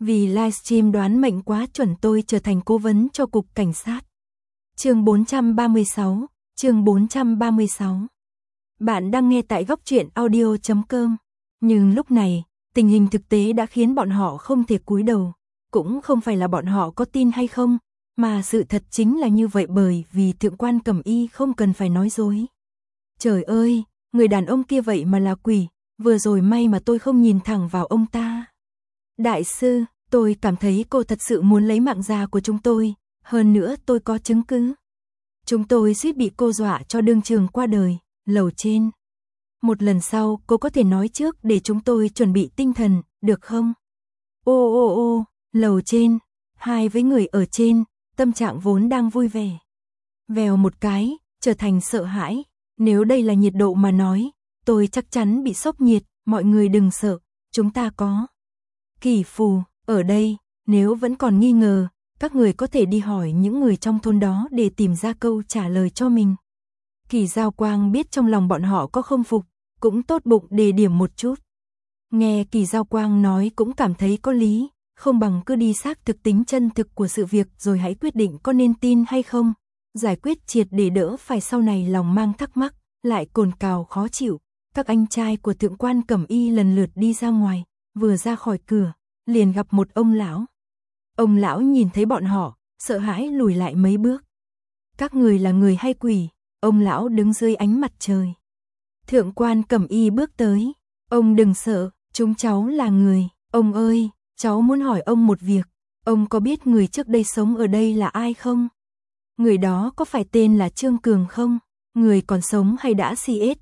Vì livestream đoán mệnh quá chuẩn tôi trở thành cố vấn cho cục cảnh sát. Chương 436, chương 436. Bạn đang nghe tại góc truyện audio.com. Nhưng lúc này, tình hình thực tế đã khiến bọn họ không thể cúi đầu. Cũng không phải là bọn họ có tin hay không, mà sự thật chính là như vậy, bởi vì thượng quan Cẩm Y không cần phải nói dối. Trời ơi, người đàn ông kia vậy mà là quỷ, vừa rồi may mà tôi không nhìn thẳng vào ông ta. Đại sư, tôi cảm thấy cô thật sự muốn lấy mạng già của chúng tôi, hơn nữa tôi có chứng cứ. Chúng tôi suýt bị cô dọa cho đương trường qua đời, lầu trên. Một lần sau cô có thể nói trước để chúng tôi chuẩn bị tinh thần, được không? Ô, lầu trên, hai với người ở trên, tâm trạng vốn đang vui vẻ. Vèo một cái, trở thành sợ hãi, nếu đây là nhiệt độ mà nói, tôi chắc chắn bị sốc nhiệt, mọi người đừng sợ, chúng ta có kỳ phù, ở đây, nếu vẫn còn nghi ngờ, các người có thể đi hỏi những người trong thôn đó để tìm ra câu trả lời cho mình. Kỳ Giao Quang biết trong lòng bọn họ có không phục, cũng tốt bụng đề điểm một chút. Nghe Kỳ Giao Quang nói cũng cảm thấy có lý, không bằng cứ đi xác thực tính chân thực của sự việc rồi hãy quyết định có nên tin hay không, giải quyết triệt để đỡ phải sau này lòng mang thắc mắc, lại cồn cào khó chịu. Các anh trai của thượng quan Cẩm Y lần lượt đi ra ngoài, vừa ra khỏi cửa, liền gặp một ông lão. Ông lão nhìn thấy bọn họ, sợ hãi lùi lại mấy bước. Các người là người hay quỷ? Ông lão đứng dưới ánh mặt trời. Thượng quan Cẩm Y bước tới. Ông đừng sợ, chúng cháu là người. Ông ơi, cháu muốn hỏi ông một việc. Ông có biết người trước đây sống ở đây là ai không? Người đó có phải tên là Trương Cường không? Người còn sống hay đã CS?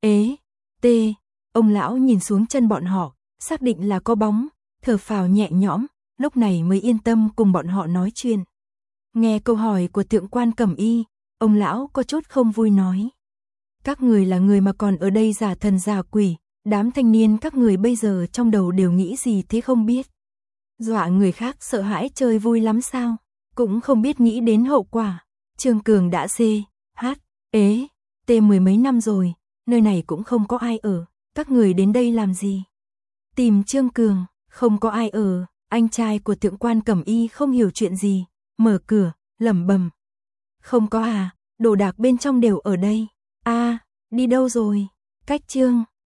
Ông lão nhìn xuống chân bọn họ, xác định là có bóng, thở phào nhẹ nhõm, lúc này mới yên tâm cùng bọn họ nói chuyện. Nghe câu hỏi của thượng quan Cẩm Y, ông lão có chút không vui nói. Các người là người mà còn ở đây giả thần giả quỷ, đám thanh niên các người bây giờ trong đầu đều nghĩ gì thế không biết. Dọa người khác sợ hãi chơi vui lắm sao, cũng không biết nghĩ đến hậu quả. Trương Cường đã mười mấy năm rồi, nơi này cũng không có ai ở, các người đến đây làm gì? Tìm Trương Cường, không có ai ở. Anh trai của thượng quan Cẩm Y không hiểu chuyện gì, mở cửa, lẩm bẩm. Không có à, đồ đạc bên trong đều ở đây. À, đi đâu rồi? Cách Trương